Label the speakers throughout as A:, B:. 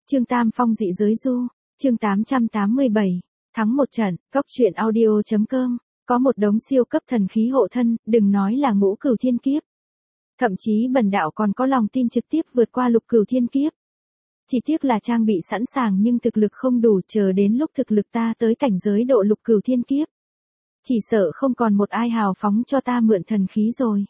A: Trương Tam Phong dị giới du, chương 887, thắng một trận, góc truyện audio.com, có một đống siêu cấp thần khí hộ thân, đừng nói là ngũ cửu thiên kiếp. Thậm chí bần đạo còn có lòng tin trực tiếp vượt qua lục cửu thiên kiếp. Chỉ tiếc là trang bị sẵn sàng nhưng thực lực không đủ, chờ đến lúc thực lực ta tới cảnh giới độ lục cửu thiên kiếp. Chỉ sợ không còn một ai hào phóng cho ta mượn thần khí rồi.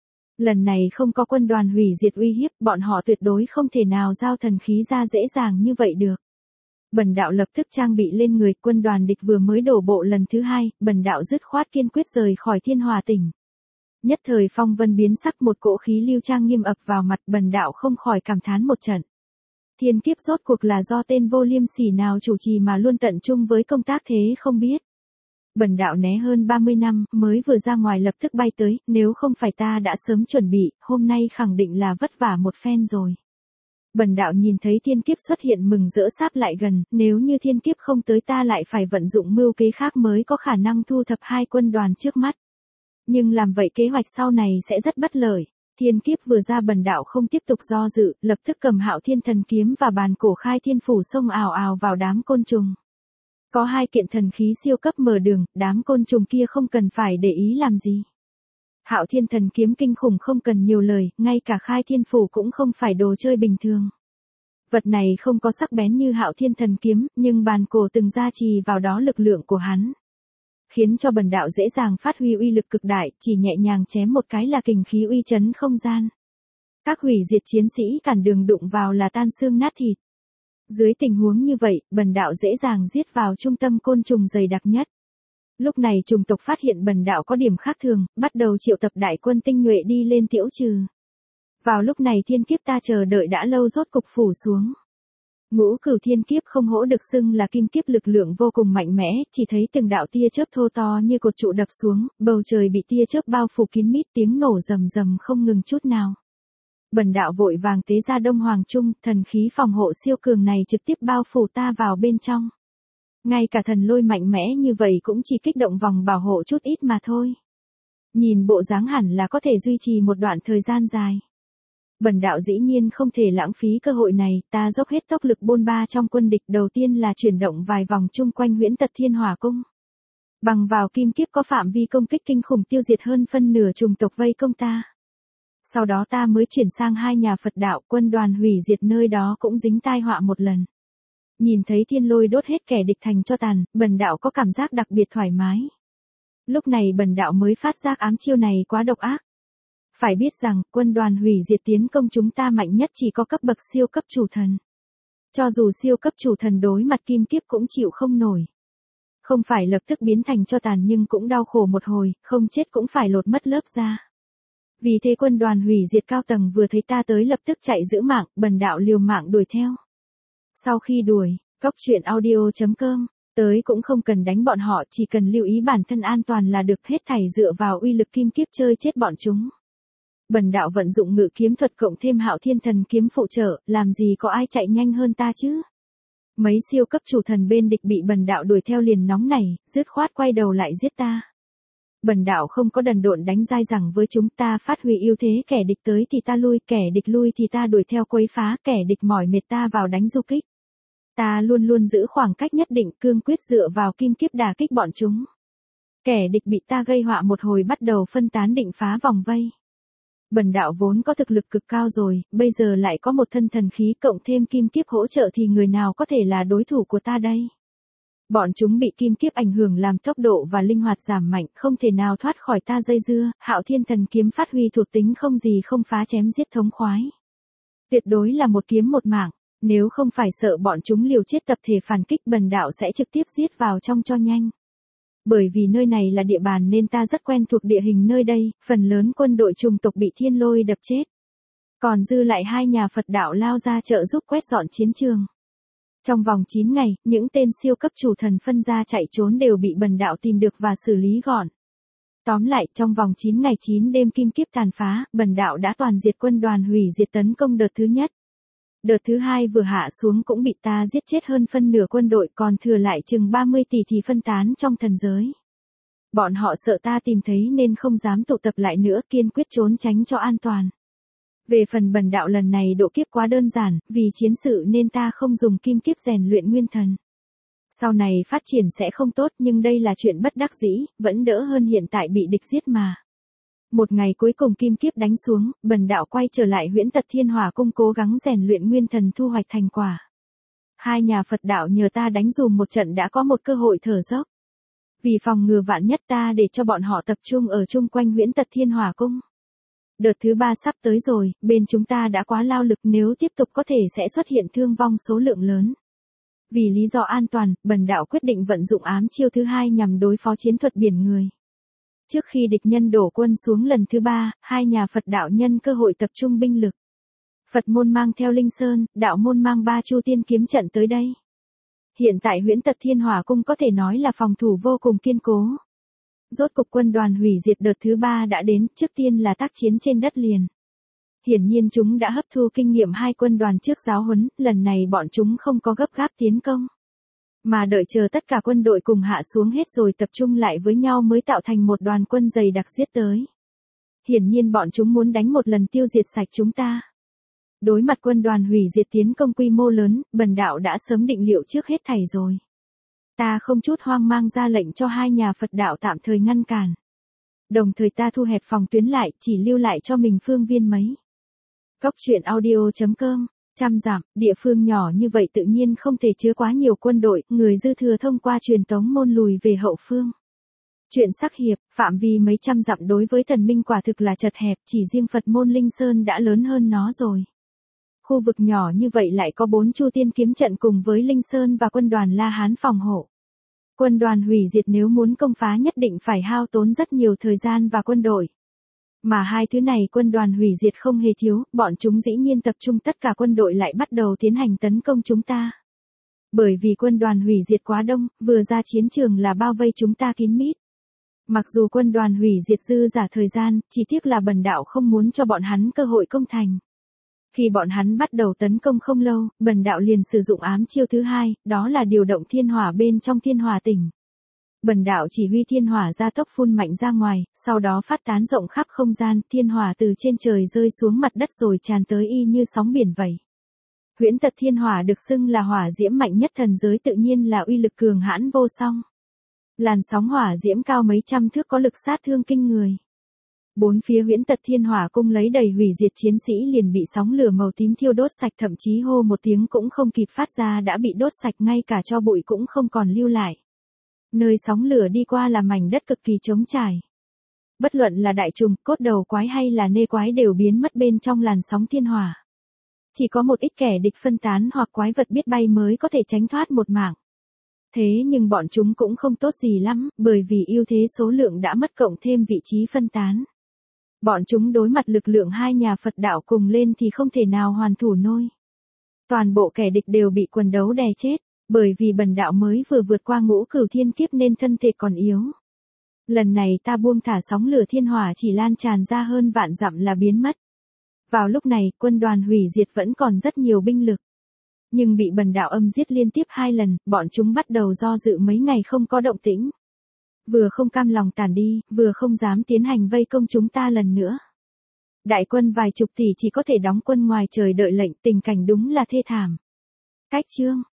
A: Lần này không có quân đoàn hủy diệt uy hiếp, bọn họ tuyệt đối không thể nào giao thần khí ra dễ dàng như vậy được. Bần đạo lập tức trang bị lên người, quân đoàn địch vừa mới đổ bộ lần thứ hai, bần đạo dứt khoát kiên quyết rời khỏi Thiên Hòa tỉnh. Nhất thời phong vân biến sắc, một cỗ khí lưu trang nghiêm ập vào mặt, bần đạo không khỏi cảm thán một trận. Thiên kiếp rốt cuộc là do tên vô liêm sỉ nào chủ trì mà luôn tận trung với công tác thế không biết. Bần đạo né hơn 30 năm, mới vừa ra ngoài lập tức bay tới, nếu không phải ta đã sớm chuẩn bị, hôm nay khẳng định là vất vả một phen rồi. Bần đạo nhìn thấy thiên kiếp xuất hiện mừng rỡ sáp lại gần, nếu như thiên kiếp không tới ta lại phải vận dụng mưu kế khác mới có khả năng thu thập hai quân đoàn trước mắt. Nhưng làm vậy kế hoạch sau này sẽ rất bất lợi. Thiên kiếp vừa ra bần đạo không tiếp tục do dự, lập tức cầm Hạo Thiên Thần Kiếm và bàn cổ khai thiên phủ xông ào ào vào đám côn trùng. Có hai kiện thần khí siêu cấp mở đường, đám côn trùng kia không cần phải để ý làm gì. Hạo Thiên Thần Kiếm kinh khủng không cần nhiều lời, ngay cả khai thiên phủ cũng không phải đồ chơi bình thường. Vật này không có sắc bén như Hạo Thiên Thần Kiếm, nhưng bàn cổ từng gia trì vào đó lực lượng của hắn. Khiến cho bần đạo dễ dàng phát huy uy lực cực đại, chỉ nhẹ nhàng chém một cái là kình khí uy chấn không gian. Các hủy diệt chiến sĩ cản đường đụng vào là tan xương nát thịt. Dưới tình huống như vậy, bần đạo dễ dàng giết vào trung tâm côn trùng dày đặc nhất. Lúc này trùng tộc phát hiện bần đạo có điểm khác thường, bắt đầu triệu tập đại quân tinh nhuệ đi lên tiễu trừ. Vào lúc này thiên kiếp ta chờ đợi đã lâu rốt cục phủ xuống. Ngũ cửu thiên kiếp không hổ được xưng là kim kiếp, lực lượng vô cùng mạnh mẽ, chỉ thấy từng đạo tia chớp thô to như cột trụ đập xuống, bầu trời bị tia chớp bao phủ kín mít, tiếng nổ rầm rầm không ngừng chút nào. Bần đạo vội vàng tế ra Đông Hoàng Trung, thần khí phòng hộ siêu cường này trực tiếp bao phủ ta vào bên trong. Ngay cả thần lôi mạnh mẽ như vậy cũng chỉ kích động vòng bảo hộ chút ít mà thôi. Nhìn bộ dáng hẳn là có thể duy trì một đoạn thời gian dài. Bần đạo dĩ nhiên không thể lãng phí cơ hội này, ta dốc hết tốc lực bôn ba trong quân địch, đầu tiên là chuyển động vài vòng chung quanh Huyễn Tật Thiên Hỏa Cung. Bằng vào kim kiếp có phạm vi công kích kinh khủng, tiêu diệt hơn phân nửa chủng tộc vây công ta. Sau đó ta mới chuyển sang hai nhà Phật đạo, quân đoàn hủy diệt nơi đó cũng dính tai họa một lần. Nhìn thấy thiên lôi đốt hết kẻ địch thành tro tàn, bần đạo có cảm giác đặc biệt thoải mái. Lúc này bần đạo mới phát giác ám chiêu này quá độc ác. Phải biết rằng, quân đoàn hủy diệt tiến công chúng ta mạnh nhất chỉ có cấp bậc siêu cấp chủ thần. Cho dù siêu cấp chủ thần đối mặt kim kiếp cũng chịu không nổi. Không phải lập tức biến thành tro tàn nhưng cũng đau khổ một hồi, không chết cũng phải lột mất lớp da. Vì thế quân đoàn hủy diệt cao tầng vừa thấy ta tới lập tức chạy giữ mạng, bần đạo liều mạng đuổi theo. Sau khi đuổi, góc truyện audio.com, tới cũng không cần đánh bọn họ, chỉ cần lưu ý bản thân an toàn là được, hết thảy dựa vào uy lực kim kiếp chơi chết bọn chúng. Bần đạo vận dụng ngự kiếm thuật cộng thêm Hạo Thiên Thần Kiếm phụ trợ, làm gì có ai chạy nhanh hơn ta chứ. Mấy siêu cấp chủ thần bên địch bị bần đạo đuổi theo liền nóng nảy, dứt khoát quay đầu lại giết ta. Bần đạo không có đần độn đánh dai rằng với chúng ta, phát huy ưu thế, kẻ địch tới thì ta lui, kẻ địch lui thì ta đuổi theo quấy phá, kẻ địch mỏi mệt ta vào đánh du kích. Ta luôn luôn giữ khoảng cách nhất định, cương quyết dựa vào kim kiếp đả kích bọn chúng. Kẻ địch bị ta gây họa một hồi bắt đầu phân tán định phá vòng vây. Bần đạo vốn có thực lực cực cao rồi, bây giờ lại có một thân thần khí cộng thêm kim kiếp hỗ trợ thì người nào có thể là đối thủ của ta đây. Bọn chúng bị kim kiếp ảnh hưởng làm tốc độ và linh hoạt giảm mạnh, không thể nào thoát khỏi ta dây dưa. Hạo Thiên Thần Kiếm phát huy thuộc tính không gì không phá, chém giết thống khoái. Tuyệt đối là một kiếm một mạng, nếu không phải sợ bọn chúng liều chết tập thể phản kích, bần đạo sẽ trực tiếp giết vào trong cho nhanh. Bởi vì nơi này là địa bàn nên ta rất quen thuộc địa hình nơi đây, phần lớn quân đội trùng tộc bị thiên lôi đập chết. Còn dư lại hai nhà Phật đạo lao ra trợ giúp quét dọn chiến trường. Trong vòng 9 ngày, những tên siêu cấp chủ thần phân ra chạy trốn đều bị bần đạo tìm được và xử lý gọn. Tóm lại, trong vòng 9 ngày 9 đêm kim kiếp tàn phá, bần đạo đã toàn diệt quân đoàn hủy diệt tấn công đợt thứ nhất. Đợt thứ hai vừa hạ xuống cũng bị ta giết chết hơn phân nửa quân đội, còn thừa lại chừng 30 tỷ thì phân tán trong thần giới. Bọn họ sợ ta tìm thấy nên không dám tụ tập lại nữa, kiên quyết trốn tránh cho an toàn. Về phần bần đạo lần này độ kiếp quá đơn giản, vì chiến sự nên ta không dùng kim kiếp rèn luyện nguyên thần. Sau này phát triển sẽ không tốt nhưng đây là chuyện bất đắc dĩ, vẫn đỡ hơn hiện tại bị địch giết mà. Một ngày cuối cùng kim kiếp đánh xuống, bần đạo quay trở lại Huyễn Tật Thiên Hỏa Cung cố gắng rèn luyện nguyên thần thu hoạch thành quả. Hai nhà Phật đạo nhờ ta đánh dùm một trận đã có một cơ hội thở dốc. Vì phòng ngừa vạn nhất ta để cho bọn họ tập trung ở chung quanh Huyễn Tật Thiên Hỏa Cung. Đợt thứ 3 sắp tới rồi, bên chúng ta đã quá lao lực nếu tiếp tục có thể sẽ xuất hiện thương vong số lượng lớn. Vì lý do an toàn, bần đạo quyết định vận dụng ám chiêu thứ 2 nhằm đối phó chiến thuật biển người. Trước khi địch nhân đổ quân xuống lần thứ 3, hai nhà Phật đạo nhân cơ hội tập trung binh lực. Phật môn mang theo Linh Sơn, đạo môn mang 3 Chu Tiên kiếm trận tới đây. Hiện tại Huyễn Tật Thiên Hỏa Cung có thể nói là phòng thủ vô cùng kiên cố. Rốt cục quân đoàn hủy diệt đợt thứ 3 đã đến, trước tiên là tác chiến trên đất liền. Hiển nhiên chúng đã hấp thu kinh nghiệm hai quân đoàn trước giáo huấn, lần này bọn chúng không có gấp gáp tiến công. Mà đợi chờ tất cả quân đội cùng hạ xuống hết rồi tập trung lại với nhau mới tạo thành một đoàn quân dày đặc giết tới. Hiển nhiên bọn chúng muốn đánh một lần tiêu diệt sạch chúng ta. Đối mặt quân đoàn hủy diệt tiến công quy mô lớn, bần đạo đã sớm định liệu trước hết thảy rồi. Ta không chút hoang mang ra lệnh cho hai nhà Phật đạo tạm thời ngăn cản. Đồng thời ta thu hẹp phòng tuyến lại, chỉ lưu lại cho mình phương viên mấy. Góc truyện audio.com, trăm dặm, địa phương nhỏ như vậy tự nhiên không thể chứa quá nhiều quân đội, người dư thừa thông qua truyền tống môn lùi về hậu phương. Chuyện sắc hiệp, phạm vi mấy trăm dặm đối với thần minh quả thực là chật hẹp, chỉ riêng Phật môn Linh Sơn đã lớn hơn nó rồi. Khu vực nhỏ như vậy lại có 4 Chu Tiên kiếm trận cùng với Linh Sơn và quân đoàn La Hán phòng hộ. Quân đoàn hủy diệt nếu muốn công phá nhất định phải hao tốn rất nhiều thời gian và quân đội. Mà hai thứ này quân đoàn hủy diệt không hề thiếu, bọn chúng dĩ nhiên tập trung tất cả quân đội lại bắt đầu tiến hành tấn công chúng ta. Bởi vì quân đoàn hủy diệt quá đông, vừa ra chiến trường là bao vây chúng ta kín mít. Mặc dù quân đoàn hủy diệt dư giả thời gian, chỉ tiếc là bần đạo không muốn cho bọn hắn cơ hội công thành. Khi bọn hắn bắt đầu tấn công không lâu, bần đạo liền sử dụng ám chiêu thứ 2, đó là điều động thiên hỏa bên trong thiên hỏa tỉnh. Bần đạo chỉ huy thiên hỏa ra tốc phun mạnh ra ngoài, sau đó phát tán rộng khắp không gian, thiên hỏa từ trên trời rơi xuống mặt đất rồi tràn tới y như sóng biển vậy. Huyễn Tật Thiên Hỏa được xưng là hỏa diễm mạnh nhất thần giới tự nhiên là uy lực cường hãn vô song. Làn sóng hỏa diễm cao mấy trăm thước có lực sát thương kinh người. Bốn phía Huyễn Tật Thiên Hỏa Cung lấy đầy hủy diệt chiến sĩ liền bị sóng lửa màu tím thiêu đốt sạch, thậm chí hô một tiếng cũng không kịp phát ra đã bị đốt sạch, ngay cả tro bụi cũng không còn lưu lại. Nơi sóng lửa đi qua là mảnh đất cực kỳ trống trải. Bất luận là đại trùng, cốt đầu quái hay là nê quái đều biến mất bên trong làn sóng thiên hỏa. Chỉ có một ít kẻ địch phân tán hoặc quái vật biết bay mới có thể tránh thoát một mạng. Thế nhưng bọn chúng cũng không tốt gì lắm, bởi vì ưu thế số lượng đã mất cộng thêm vị trí phân tán. Bọn chúng đối mặt lực lượng hai nhà Phật đạo cùng lên thì không thể nào hoàn thủ nôi. Toàn bộ kẻ địch đều bị quần đấu đè chết, bởi vì bần đạo mới vừa vượt qua ngũ cửu thiên kiếp nên thân thể còn yếu. Lần này ta buông thả sóng lửa thiên hỏa chỉ lan tràn ra hơn vạn dặm là biến mất. Vào lúc này, quân đoàn hủy diệt vẫn còn rất nhiều binh lực. Nhưng bị bần đạo âm giết liên tiếp 2 lần, bọn chúng bắt đầu do dự mấy ngày không có động tĩnh. Vừa không cam lòng tản đi, vừa không dám tiến hành vây công chúng ta lần nữa. Đại quân vài chục tỷ chỉ có thể đóng quân ngoài trời đợi lệnh, tình cảnh đúng là thê thảm. Cách chương